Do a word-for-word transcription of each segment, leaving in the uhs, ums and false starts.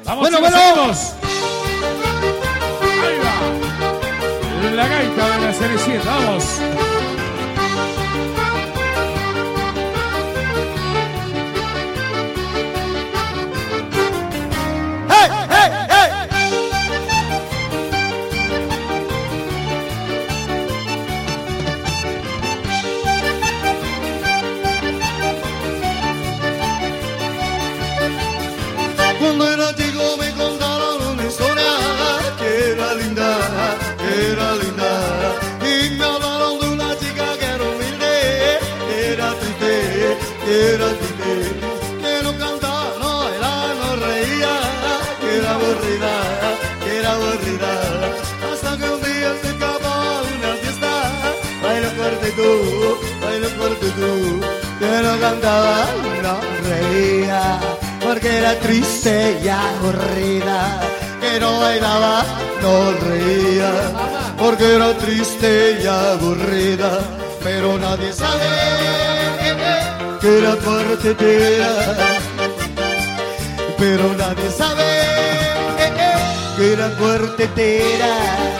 Vamos, bueno, chicos, bueno. seguimos. Ahí va. La gaita de la Cenicienta, vamos. ¡Hey, hey, hey! Cuando era chico me contaron una historia que era linda, que era linda. Y me hablaron de una chica que era humilde, que era triste, que era triste. Que no cantaba, no bailaba, no reía, que era aburrida, que era aburrida. Hasta que un día se escapaba a una fiesta, bailó fuerte tú, bailó fuerte tú. Que no cantaba, no reía, porque era triste y aburrida, que no bailaba, no reía, porque era triste y aburrida, pero nadie sabe que era cuartetera, pero nadie sabe que era cuartetera.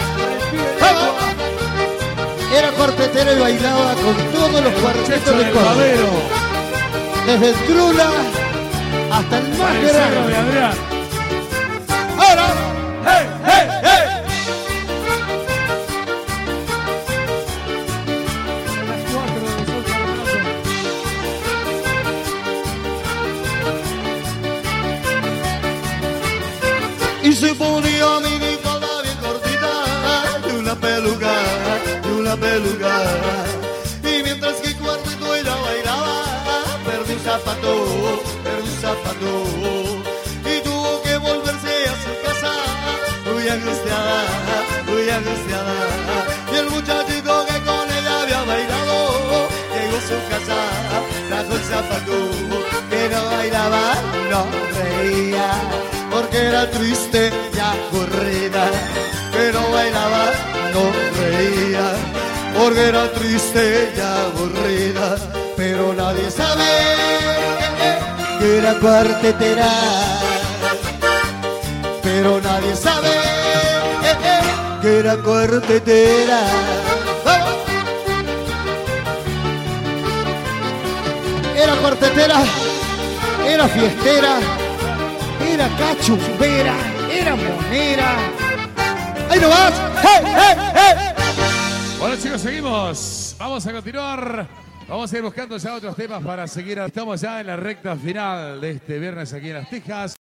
Era cuartetero y bailaba con todos los cuartetos del Córdoba. Desde el Trula hasta el más El cerro de grande. Adrián. Ahora, ¡Hey, hey, hey! Y se ponía mi falda bien cortita, de una peluca, de una peluca. Y mientras que cuarteto ella bailaba, perdí un zapato, perdí un zapato. Y tuvo que volverse a su casa, muy angustiada, muy angustiada. Y el muchachito que con ella había bailado, llegó a su casa, trajo el zapato, que no bailaba, no reía, porque era triste y aburrida, que no bailaba, no reía, porque era triste y aburrida, pero nadie sabe que era cuartetera, pero nadie sabe que era cuartetera. ¡Vamos! era cuartetera, era fiestera, era cachumbera, era monera. ¡Ahí nomás! ¡Hey, hey, hey! Bueno, chicos, seguimos. Vamos a continuar. Vamos a ir buscando ya otros temas para seguir. Estamos ya en la recta final de este viernes aquí en Las Tejas.